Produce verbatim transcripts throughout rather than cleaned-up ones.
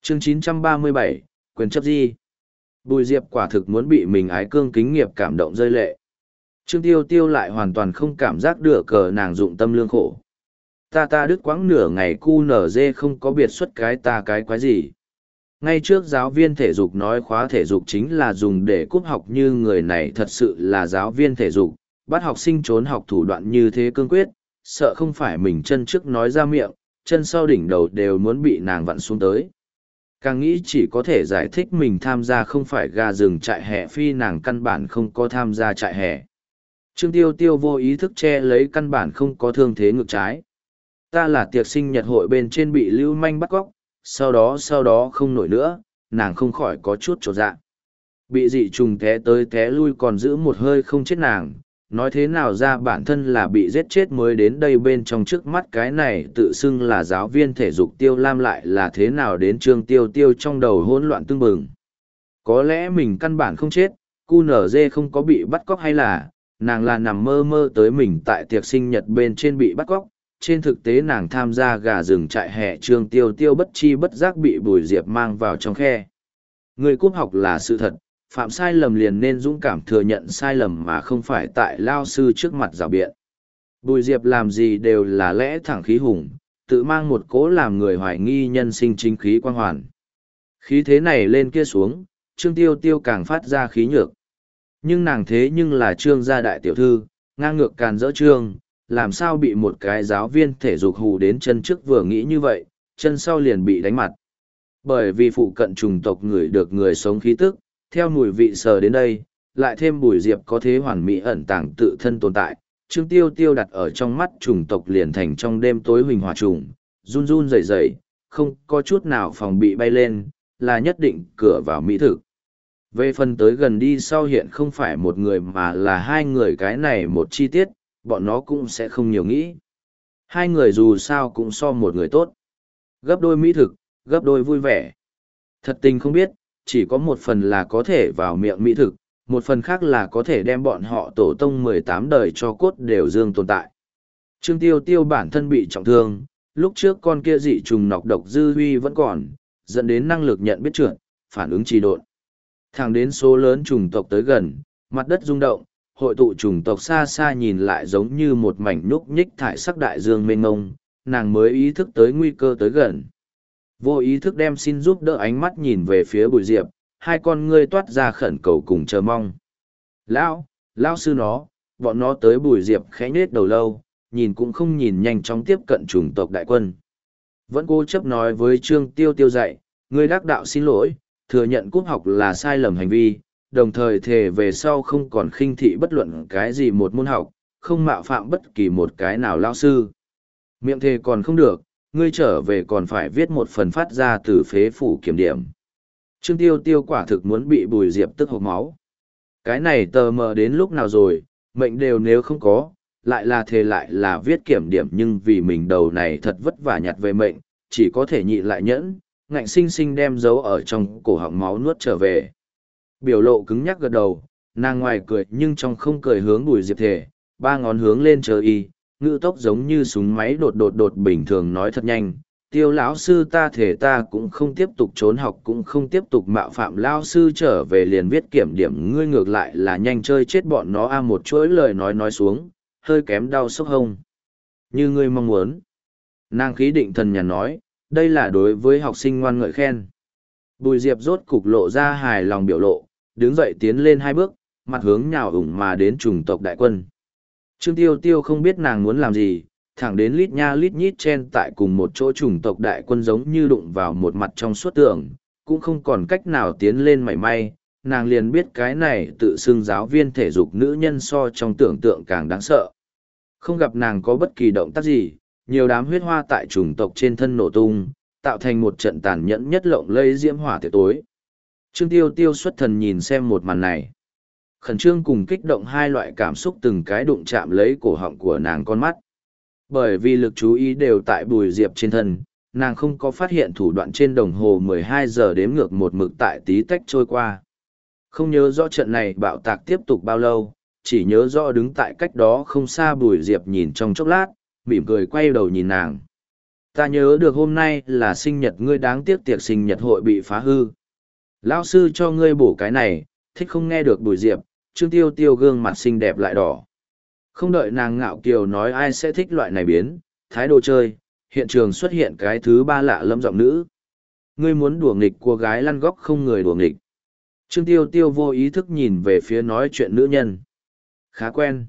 Chương chín trăm ba mươi bảy, quyền chấp di. Bùi Diệp quả thực muốn bị mình ái cương kính nghiệp cảm động rơi lệ. Trương Tiêu Tiêu lại hoàn toàn không cảm giác được cờ nàng dụng tâm lương khổ. Ta ta đứt quãng nửa ngày cu nở dê không có biệt xuất cái ta cái quái gì. Ngay trước giáo viên thể dục nói khóa thể dục chính là dùng để cúp học, như người này thật sự là giáo viên thể dục, bắt học sinh trốn học thủ đoạn như thế cương quyết, sợ không phải mình chân trước nói ra miệng, chân sau đỉnh đầu đều muốn bị nàng vặn xuống tới. Càng nghĩ chỉ có thể giải thích mình tham gia không phải gà rừng trại hè, phi nàng căn bản không có tham gia trại hè. Trương Tiêu Tiêu vô ý thức che lấy căn bản không có thương thế ngực trái. Ta là tiệc sinh nhật hội bên trên bị lưu manh bắt cóc, sau đó sau đó không nổi nữa, nàng không khỏi có chút trột dạ. Bị dị trùng té tới té lui còn giữ một hơi không chết nàng, nói thế nào ra bản thân là bị giết chết mới đến đây, bên trong trước mắt cái này tự xưng là giáo viên thể dục Tiêu Lam lại là thế nào đến Trương Tiêu Tiêu trong đầu hỗn loạn tưng bừng. Có lẽ mình căn bản không chết, cu nở dê không có bị bắt cóc, hay là nàng là nằm mơ mơ tới mình tại tiệc sinh nhật bên trên bị bắt cóc. Trên thực tế nàng tham gia gà rừng trại hè, Trương Tiêu Tiêu bất chi bất giác bị Bùi Diệp mang vào trong khe. Người cúp học là sự thật, phạm sai lầm liền nên dũng cảm thừa nhận sai lầm mà không phải tại lao sư trước mặt rào biện. Bùi Diệp làm gì đều là lẽ thẳng khí hùng, tự mang một cố làm người hoài nghi nhân sinh chính khí quang hoàn. Khí thế này lên kia xuống, Trương Tiêu Tiêu càng phát ra khí nhược. Nhưng nàng thế nhưng là Trương gia đại tiểu thư, ngang ngược càn rỡ Trương, làm sao bị một cái giáo viên thể dục hù đến chân trước, vừa nghĩ như vậy, chân sau liền bị đánh mặt. Bởi vì phụ cận trùng tộc người được người sống khí tức, theo mùi vị sờ đến đây, lại thêm Bùi Diệp có thế hoàn mỹ ẩn tàng tự thân tồn tại, Trương Tiêu Tiêu đặt ở trong mắt trùng tộc liền thành trong đêm tối huỳnh hỏa trùng, run run rẩy rẩy, không có chút nào phòng bị bay lên, là nhất định cửa vào mỹ thực. Về phần tới gần đi sau hiện không phải một người mà là hai người, cái này một chi tiết, bọn nó cũng sẽ không nhiều nghĩ. Hai người dù sao cũng so một người tốt. Gấp đôi mỹ thực, gấp đôi vui vẻ. Thật tình không biết, chỉ có một phần là có thể vào miệng mỹ thực, một phần khác là có thể đem bọn họ tổ tông mười tám đời cho cốt đều dương tồn tại. Trương Tiêu Tiêu bản thân bị trọng thương, lúc trước con kia dị trùng nọc độc dư huy vẫn còn, dẫn đến năng lực nhận biết trượt, phản ứng trì độn. Thẳng đến số lớn trùng tộc tới gần, mặt đất rung động, hội tụ trùng tộc xa xa nhìn lại giống như một mảnh núc nhích thải sắc đại dương mênh mông, nàng mới ý thức tới nguy cơ tới gần. Vô ý thức đem xin giúp đỡ ánh mắt nhìn về phía Bùi Diệp, hai con ngươi toát ra khẩn cầu cùng chờ mong. Lão, lão sư nó, bọn nó tới. Bùi Diệp khẽ nhếch đầu lâu, nhìn cũng không nhìn, nhanh chóng tiếp cận chủng tộc đại quân. Vẫn cố chấp nói với Trương Tiêu Tiêu dạy, ngươi đắc đạo xin lỗi, thừa nhận cúp học là sai lầm hành vi, đồng thời thề về sau không còn khinh thị bất luận cái gì một môn học, không mạo phạm bất kỳ một cái nào lão sư. Miệng thề còn không được, ngươi trở về còn phải viết một phần phát ra từ phế phủ kiểm điểm. Trương Tiêu Tiêu quả thực muốn bị Bùi Diệp tức hộc máu. Cái này tờ mờ đến lúc nào rồi, mệnh đều nếu không có, lại là thề lại là viết kiểm điểm, nhưng vì mình đầu này thật vất vả nhặt về mệnh, chỉ có thể nhịn lại nhẫn, ngạnh sinh sinh đem dấu ở trong cổ họng máu nuốt trở về. Biểu lộ cứng nhắc gật đầu, nàng ngoài cười nhưng trong không cười hướng Bùi Diệp thề, ba ngón hướng lên chờ y, ngữ tốc giống như súng máy đột đột đột bình thường nói thật nhanh. Tiêu lão sư, ta thể ta cũng không tiếp tục trốn học, cũng không tiếp tục mạo phạm lão sư, trở về liền viết kiểm điểm. Ngươi ngược lại là nhanh chơi chết bọn nó. A một chuỗi lời nói nói xuống, hơi kém đau sốc hông. Như ngươi mong muốn. Nàng khí định thần nhàn nói, đây là đối với học sinh ngoan ngợi khen. Bùi Diệp rốt cục lộ ra hài lòng biểu lộ, đứng dậy tiến lên hai bước, mặt hướng nhào ủng mà đến chủng tộc đại quân. Trương Tiêu Tiêu không biết nàng muốn làm gì, thẳng đến lít nha lít nhít chen tại cùng một chỗ chủng tộc đại quân giống như đụng vào một mặt trong suốt tường, cũng không còn cách nào tiến lên mảy may, nàng liền biết cái này tự xưng giáo viên thể dục nữ nhân so trong tưởng tượng càng đáng sợ. Không gặp nàng có bất kỳ động tác gì, nhiều đám huyết hoa tại chủng tộc trên thân nổ tung, tạo thành một trận tàn nhẫn nhất lộng lây diễm hỏa tiệc tối. Trương Tiêu Tiêu xuất thần nhìn xem một màn này. Khẩn trương cùng kích động hai loại cảm xúc từng cái đụng chạm lấy cổ họng của nàng con mắt. Bởi vì lực chú ý đều tại Bùi Diệp trên thân, nàng không có phát hiện thủ đoạn trên đồng hồ mười hai giờ đếm ngược một mực tại tí tách trôi qua. Không nhớ rõ trận này bạo tạc tiếp tục bao lâu, chỉ nhớ rõ đứng tại cách đó không xa Bùi Diệp nhìn trong chốc lát, mỉm cười quay đầu nhìn nàng. ta nhớ được hôm nay là sinh nhật ngươi, đáng tiếc tiệc sinh nhật hội bị phá hư. Lão sư cho ngươi bổ cái này, thích không nghe được Bùi Diệp, Trương Tiêu Tiêu gương mặt xinh đẹp lại đỏ. Không đợi nàng ngạo kiều nói ai sẽ thích loại này biến, thái độ chơi, hiện trường xuất hiện cái thứ ba lạ lẫm giọng nữ. Ngươi muốn đùa nghịch cô gái lăn góc không người đùa nghịch. Trương Tiêu Tiêu vô ý thức nhìn về phía nói chuyện nữ nhân. Khá quen.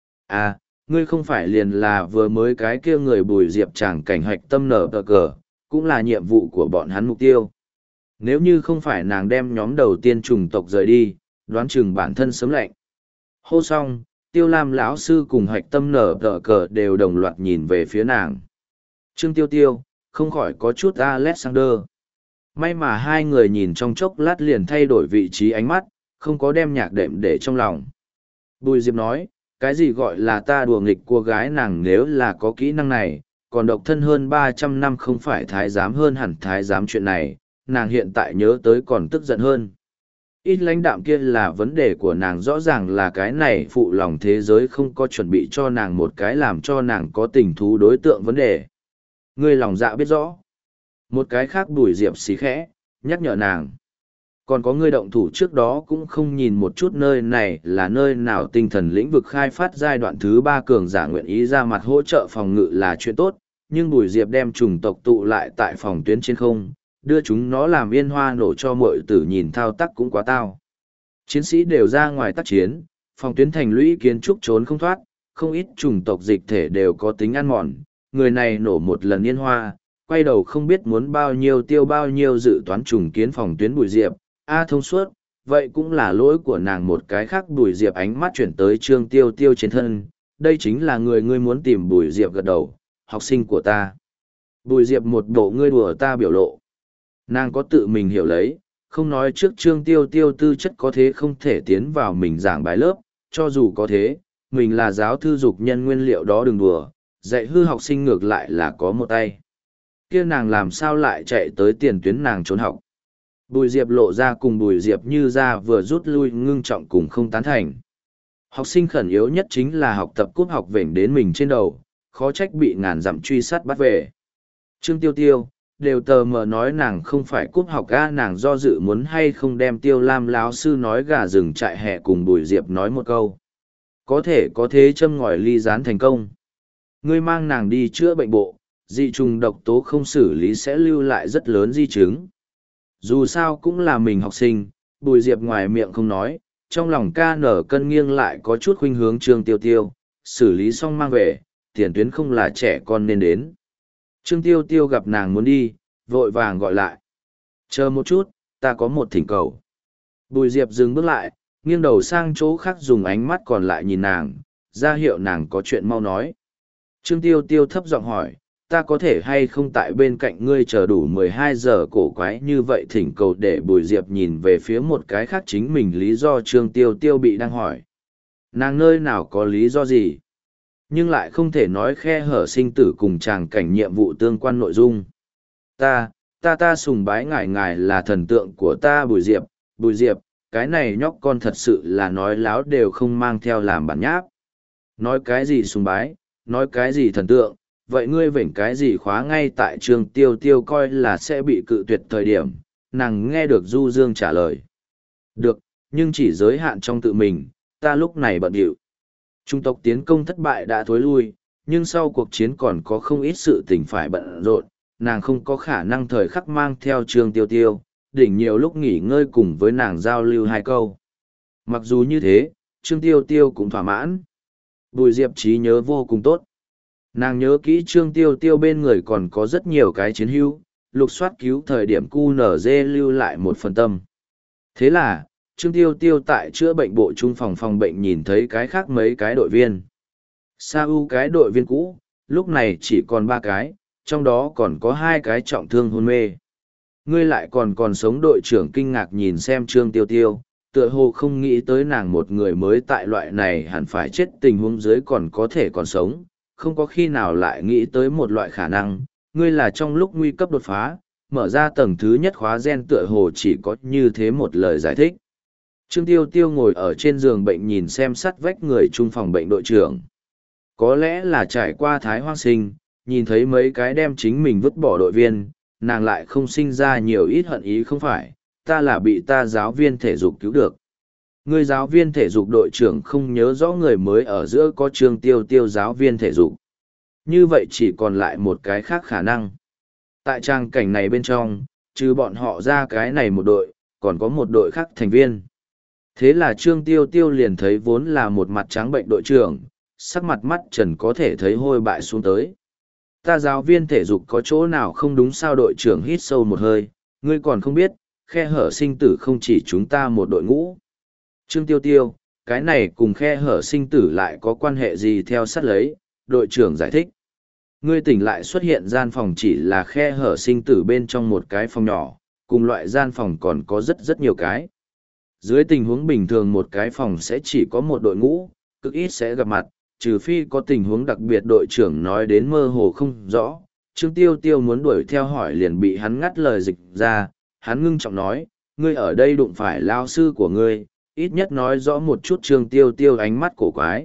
À, ngươi không phải liền là vừa mới cái kia người Bùi Diệp chẳng cảnh hạch tâm nở tờ cờ, cũng là nhiệm vụ của bọn hắn mục tiêu. Nếu như không phải nàng đem nhóm đầu tiên trùng tộc rời đi, đoán chừng bản thân sớm lạnh. Hô xong, Tiêu Lam lão sư cùng hạch tâm nở tờ cờ đều đồng loạt nhìn về phía nàng. Trương Tiêu Tiêu, không khỏi có chút Alexander. May mà hai người nhìn trong chốc lát liền thay đổi vị trí ánh mắt, không có đem nhạc đệm để trong lòng. Bùi Diệp nói, cái gì gọi là ta đùa nghịch cô gái nàng, nếu là có kỹ năng này, còn độc thân hơn ba trăm năm không phải thái giám hơn hẳn thái giám chuyện này, nàng hiện tại nhớ tới còn tức giận hơn. Ít lãnh đạm kia là vấn đề của nàng, rõ ràng là cái này phụ lòng thế giới không có chuẩn bị cho nàng một cái làm cho nàng có tình thú đối tượng vấn đề. Ngươi lòng dạ biết rõ. Một cái khác Bùi Diệp xí khẽ, nhắc nhở nàng. Còn có ngươi động thủ trước đó cũng không nhìn một chút nơi này là nơi nào, tinh thần lĩnh vực khai phát giai đoạn thứ ba cường giả nguyện ý ra mặt hỗ trợ phòng ngự là chuyện tốt, nhưng Bùi Diệp đem chủng tộc tụ lại tại phòng tuyến trên không, đưa chúng nó làm yên hoa nổ cho mọi tử nhìn thao tác cũng quá tao. Chiến sĩ đều ra ngoài tác chiến, phòng tuyến thành lũy kiến trúc trốn không thoát, không ít chủng tộc dịch thể đều có tính ăn mòn, người này nổ một lần yên hoa, quay đầu không biết muốn bao nhiêu tiêu bao nhiêu dự toán trùng kiến phòng tuyến Bùi Diệp, a thông suốt, vậy cũng là lỗi của nàng. Một cái khác Bùi Diệp ánh mắt chuyển tới Trương Tiêu Tiêu trên thân, đây chính là người ngươi muốn tìm. Bùi Diệp gật đầu, học sinh của ta. Bùi Diệp một bộ ngươi đùa ta biểu lộ. Nàng có tự mình hiểu lấy, không nói trước Trương Tiêu Tiêu tư chất có thế không thể tiến vào mình giảng bài lớp, cho dù có thế, mình là giáo thư dục nhân nguyên liệu đó đừng đùa, dạy hư học sinh ngược lại là có một tay. Kia nàng làm sao lại chạy tới tiền tuyến nàng trốn học. Bùi Diệp lộ ra cùng Bùi Diệp như ra vừa rút lui ngưng trọng cùng không tán thành. Học sinh khẩn yếu nhất chính là học tập cúp học vểnh đến mình trên đầu, khó trách bị ngàn dặm truy sát bắt về. Trương Tiêu Tiêu, đều tờ mờ nói nàng không phải cúp học a, nàng do dự muốn hay không đem Tiêu Lam lão sư nói gà rừng trại hè cùng Bùi Diệp nói một câu. Có thể có thế châm ngòi ly gián thành công. Ngươi mang nàng đi chữa bệnh bộ, dị trùng độc tố không xử lý sẽ lưu lại rất lớn di chứng. Dù sao cũng là mình học sinh, Bùi Diệp ngoài miệng không nói, trong lòng ca nở cân nghiêng lại có chút khuynh hướng Trương Tiêu Tiêu, xử lý xong mang về, tiền tuyến không là trẻ con nên đến. Trương Tiêu Tiêu gặp nàng muốn đi, vội vàng gọi lại. Chờ một chút, ta có một thỉnh cầu. Bùi Diệp dừng bước lại, nghiêng đầu sang chỗ khác dùng ánh mắt còn lại nhìn nàng, ra hiệu nàng có chuyện mau nói. Trương Tiêu Tiêu thấp giọng hỏi, ta có thể hay không tại bên cạnh ngươi chờ đủ mười hai giờ cổ quái như vậy thỉnh cầu. Để Bùi Diệp nhìn về phía một cái khác chính mình lý do Trương Tiêu Tiêu bị đang hỏi. Nàng nơi nào có lý do gì? Nhưng lại không thể nói khe hở sinh tử cùng tràng cảnh nhiệm vụ tương quan nội dung. Ta, ta ta sùng bái ngài, ngài là thần tượng của ta. Bùi Diệp, Bùi Diệp, cái này nhóc con thật sự là nói láo đều không mang theo làm bản nháp. Nói cái gì sùng bái, nói cái gì thần tượng, vậy ngươi vểnh cái gì khóa. Ngay tại Trương Tiêu Tiêu coi là sẽ bị cự tuyệt thời điểm, nàng nghe được Du Dương trả lời. Được, nhưng chỉ giới hạn trong tự mình, ta lúc này bận điệu. Trung tộc tiến công thất bại đã thối lui, nhưng sau cuộc chiến còn có không ít sự tình phải bận rộn, nàng không có khả năng thời khắc mang theo Trương Tiêu Tiêu, đỉnh nhiều lúc nghỉ ngơi cùng với nàng giao lưu hai câu. Mặc dù như thế, Trương Tiêu Tiêu cũng thỏa mãn. Bùi Diệp trí nhớ vô cùng tốt. Nàng nhớ kỹ Trương Tiêu Tiêu bên người còn có rất nhiều cái chiến hữu, lục soát cứu thời điểm cu nở dê lưu lại một phần tâm. Thế là, Trương Tiêu Tiêu tại chữa bệnh bộ trung phòng phòng bệnh nhìn thấy cái khác mấy cái đội viên. Sa U cái đội viên cũ, lúc này chỉ còn ba cái, trong đó còn có hai cái trọng thương hôn mê. Ngươi lại còn còn sống. Đội trưởng kinh ngạc nhìn xem Trương Tiêu Tiêu, tựa hồ không nghĩ tới nàng một người mới tại loại này hẳn phải chết tình huống dưới còn có thể còn sống, không có khi nào lại nghĩ tới một loại khả năng, ngươi là trong lúc nguy cấp đột phá, mở ra tầng thứ nhất khóa gen, tựa hồ chỉ có như thế một lời giải thích. Trương Tiêu Tiêu ngồi ở trên giường bệnh nhìn xem sắt vách người chung phòng bệnh đội trưởng. Có lẽ là trải qua thái hoang sinh, nhìn thấy mấy cái đem chính mình vứt bỏ đội viên, nàng lại không sinh ra nhiều ít hận ý không phải, ta là bị ta giáo viên thể dục cứu được. Người giáo viên thể dục đội trưởng không nhớ rõ người mới ở giữa có Trương Tiêu Tiêu giáo viên thể dục. Như vậy chỉ còn lại một cái khác khả năng. Tại trang cảnh này bên trong, trừ bọn họ ra cái này một đội, còn có một đội khác thành viên. Thế là Trương Tiêu Tiêu liền thấy vốn là một mặt trắng bệnh đội trưởng, sắc mặt mắt trần có thể thấy hôi bại xuống tới. Ta giáo viên thể dục có chỗ nào không đúng sao? Đội trưởng hít sâu một hơi, ngươi còn không biết, khe hở sinh tử không chỉ chúng ta một đội ngũ. Trương Tiêu Tiêu, cái này cùng khe hở sinh tử lại có quan hệ gì? Theo sát lấy, đội trưởng giải thích. Ngươi tỉnh lại xuất hiện gian phòng chỉ là khe hở sinh tử bên trong một cái phòng nhỏ, cùng loại gian phòng còn có rất rất nhiều cái. Dưới tình huống bình thường một cái phòng sẽ chỉ có một đội ngũ, cực ít sẽ gặp mặt, trừ phi có tình huống đặc biệt. Đội trưởng nói đến mơ hồ không rõ. Trương Tiêu Tiêu muốn đuổi theo hỏi liền bị hắn ngắt lời dịch ra, hắn ngưng trọng nói, ngươi ở đây đụng phải lao sư của ngươi, ít nhất nói rõ một chút. Trương Tiêu Tiêu ánh mắt cổ quái.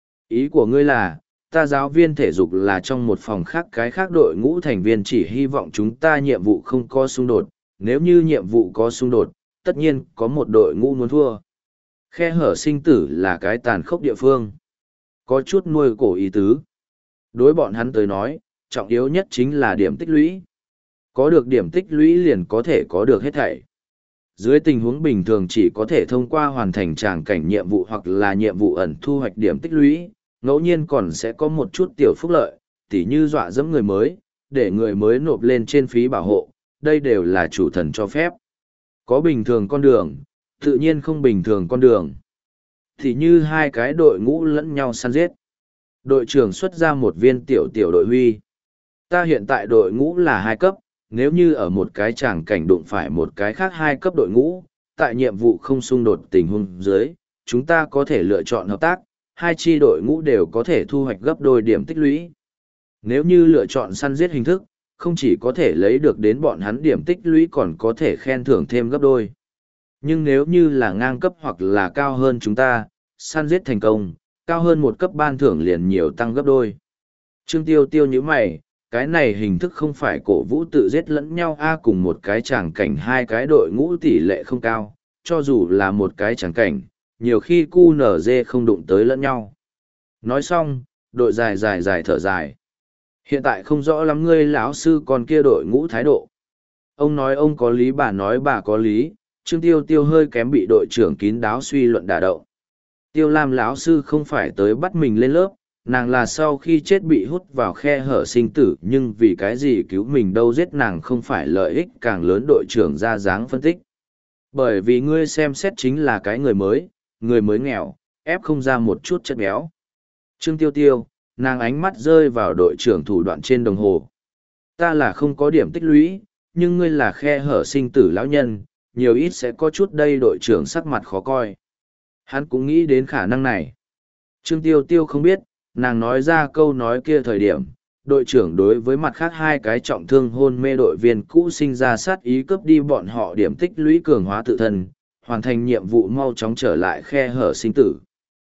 Ý của ngươi là, ta giáo viên thể dục là trong một phòng khác, cái khác đội ngũ thành viên chỉ hy vọng chúng ta nhiệm vụ không có xung đột, nếu như nhiệm vụ có xung đột, tất nhiên có một đội ngũ muốn thua. Khe hở sinh tử là cái tàn khốc địa phương. Có chút nuôi cổ ý tứ. Đối bọn hắn tới nói, trọng yếu nhất chính là điểm tích lũy. Có được điểm tích lũy liền có thể có được hết thảy. Dưới tình huống bình thường chỉ có thể thông qua hoàn thành tràng cảnh nhiệm vụ hoặc là nhiệm vụ ẩn thu hoạch điểm tích lũy, ngẫu nhiên còn sẽ có một chút tiểu phúc lợi, tỉ như dọa dẫm người mới, để người mới nộp lên trên phí bảo hộ, đây đều là chủ thần cho phép. Có bình thường con đường, tự nhiên không bình thường con đường. Thì như hai cái đội ngũ lẫn nhau săn giết. Đội trưởng xuất ra một viên tiểu tiểu đội huy. Ta hiện tại đội ngũ là hai cấp, nếu như ở một cái tràng cảnh đụng phải một cái khác hai cấp đội ngũ, tại nhiệm vụ không xung đột tình huống dưới, chúng ta có thể lựa chọn hợp tác, hai chi đội ngũ đều có thể thu hoạch gấp đôi điểm tích lũy. Nếu như lựa chọn săn giết hình thức, không chỉ có thể lấy được đến bọn hắn điểm tích lũy còn có thể khen thưởng thêm gấp đôi. Nhưng nếu như là ngang cấp hoặc là cao hơn chúng ta, săn giết thành công, cao hơn một cấp ban thưởng liền nhiều tăng gấp đôi. Trương Tiêu Tiêu như mày, cái này hình thức không phải cổ vũ tự giết lẫn nhau a cùng một cái tràng cảnh hai cái đội ngũ tỷ lệ không cao, cho dù là một cái tràng cảnh, nhiều khi cu nở dê không đụng tới lẫn nhau. Nói xong, đội dài dài dài thở dài. Hiện tại không rõ lắm ngươi lão sư còn kia đội ngũ thái độ. Ông nói ông có lý, bà nói bà có lý. Trương Tiêu Tiêu hơi kém bị đội trưởng kín đáo suy luận đả động. Tiêu Lam lão sư không phải tới bắt mình lên lớp, nàng là sau khi chết bị hút vào khe hở sinh tử, nhưng vì cái gì cứu mình đâu, giết nàng không phải lợi ích càng lớn. Đội trưởng ra dáng phân tích. Bởi vì ngươi xem xét chính là cái người mới, người mới nghèo, ép không ra một chút chất béo. Trương Tiêu Tiêu, nàng ánh mắt rơi vào đội trưởng thủ đoạn trên đồng hồ. Ta là không có điểm tích lũy, nhưng ngươi là khe hở sinh tử lão nhân, nhiều ít sẽ có chút đây. Đội trưởng sắc mặt khó coi. Hắn cũng nghĩ đến khả năng này. Trương Tiêu Tiêu không biết, nàng nói ra câu nói kia thời điểm, đội trưởng đối với mặt khác hai cái trọng thương hôn mê đội viên cũ sinh ra sát ý cướp đi bọn họ điểm tích lũy, cường hóa tự thân, hoàn thành nhiệm vụ mau chóng trở lại khe hở sinh tử.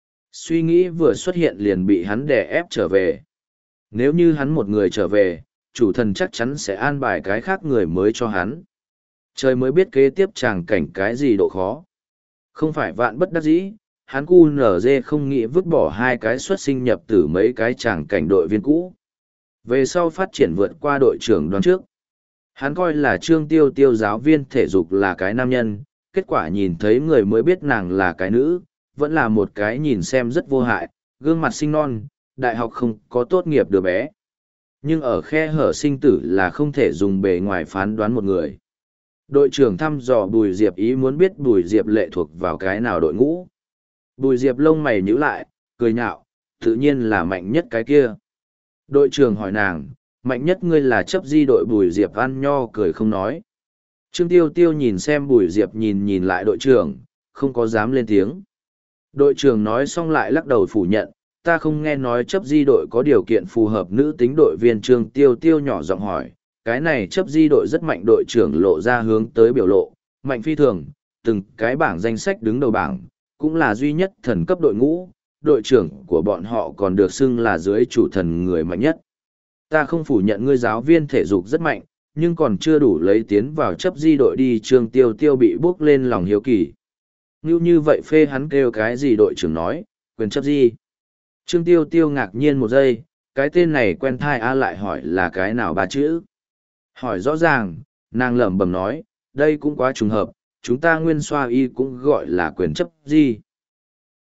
Suy nghĩ vừa xuất hiện liền bị hắn đè ép trở về. Nếu như hắn một người trở về, chủ thần chắc chắn sẽ an bài cái khác người mới cho hắn. Trời mới biết kế tiếp tràng cảnh cái gì độ khó. Không phải vạn bất đắc dĩ, hắn cu nở dê không nghĩ vứt bỏ hai cái xuất sinh nhập tử mấy cái tràng cảnh đội viên cũ. Về sau phát triển vượt qua đội trưởng đoán trước. Hắn coi là Trương Tiêu Tiêu giáo viên thể dục là cái nam nhân, kết quả nhìn thấy người mới biết nàng là cái nữ, vẫn là một cái nhìn xem rất vô hại, gương mặt xinh non, đại học không có tốt nghiệp đứa bé. Nhưng ở khe hở sinh tử là không thể dùng bề ngoài phán đoán một người. Đội trưởng thăm dò Bùi Diệp, ý muốn biết Bùi Diệp lệ thuộc vào cái nào đội ngũ. Bùi Diệp lông mày nhíu lại, cười nhạo, tự nhiên là mạnh nhất cái kia. Đội trưởng hỏi nàng, mạnh nhất ngươi là chấp di đội. Bùi Diệp ăn nho cười không nói. Trương Tiêu Tiêu nhìn xem Bùi Diệp nhìn nhìn lại đội trưởng, không có dám lên tiếng. Đội trưởng nói xong lại lắc đầu phủ nhận, ta không nghe nói chấp di đội có điều kiện phù hợp nữ tính đội viên. Trương Tiêu Tiêu nhỏ giọng hỏi, cái này chấp di đội rất mạnh. Đội trưởng lộ ra hướng tới biểu lộ, mạnh phi thường, từng cái bảng danh sách đứng đầu bảng, cũng là duy nhất thần cấp đội ngũ, đội trưởng của bọn họ còn được xưng là dưới chủ thần người mạnh nhất. Ta không phủ nhận ngươi giáo viên thể dục rất mạnh, nhưng còn chưa đủ lấy tiến vào chấp di đội đi. Trương Tiêu Tiêu bị bước lên lòng hiếu kỳ. Như như vậy phê hắn kêu cái gì đội trưởng nói, quyền chấp di. Trương Tiêu Tiêu ngạc nhiên một giây, cái tên này quen thai a lại hỏi là cái nào ba chữ. Hỏi rõ ràng, nàng lẩm bẩm nói, đây cũng quá trùng hợp, chúng ta nguyên xoa y cũng gọi là quyền chấp di.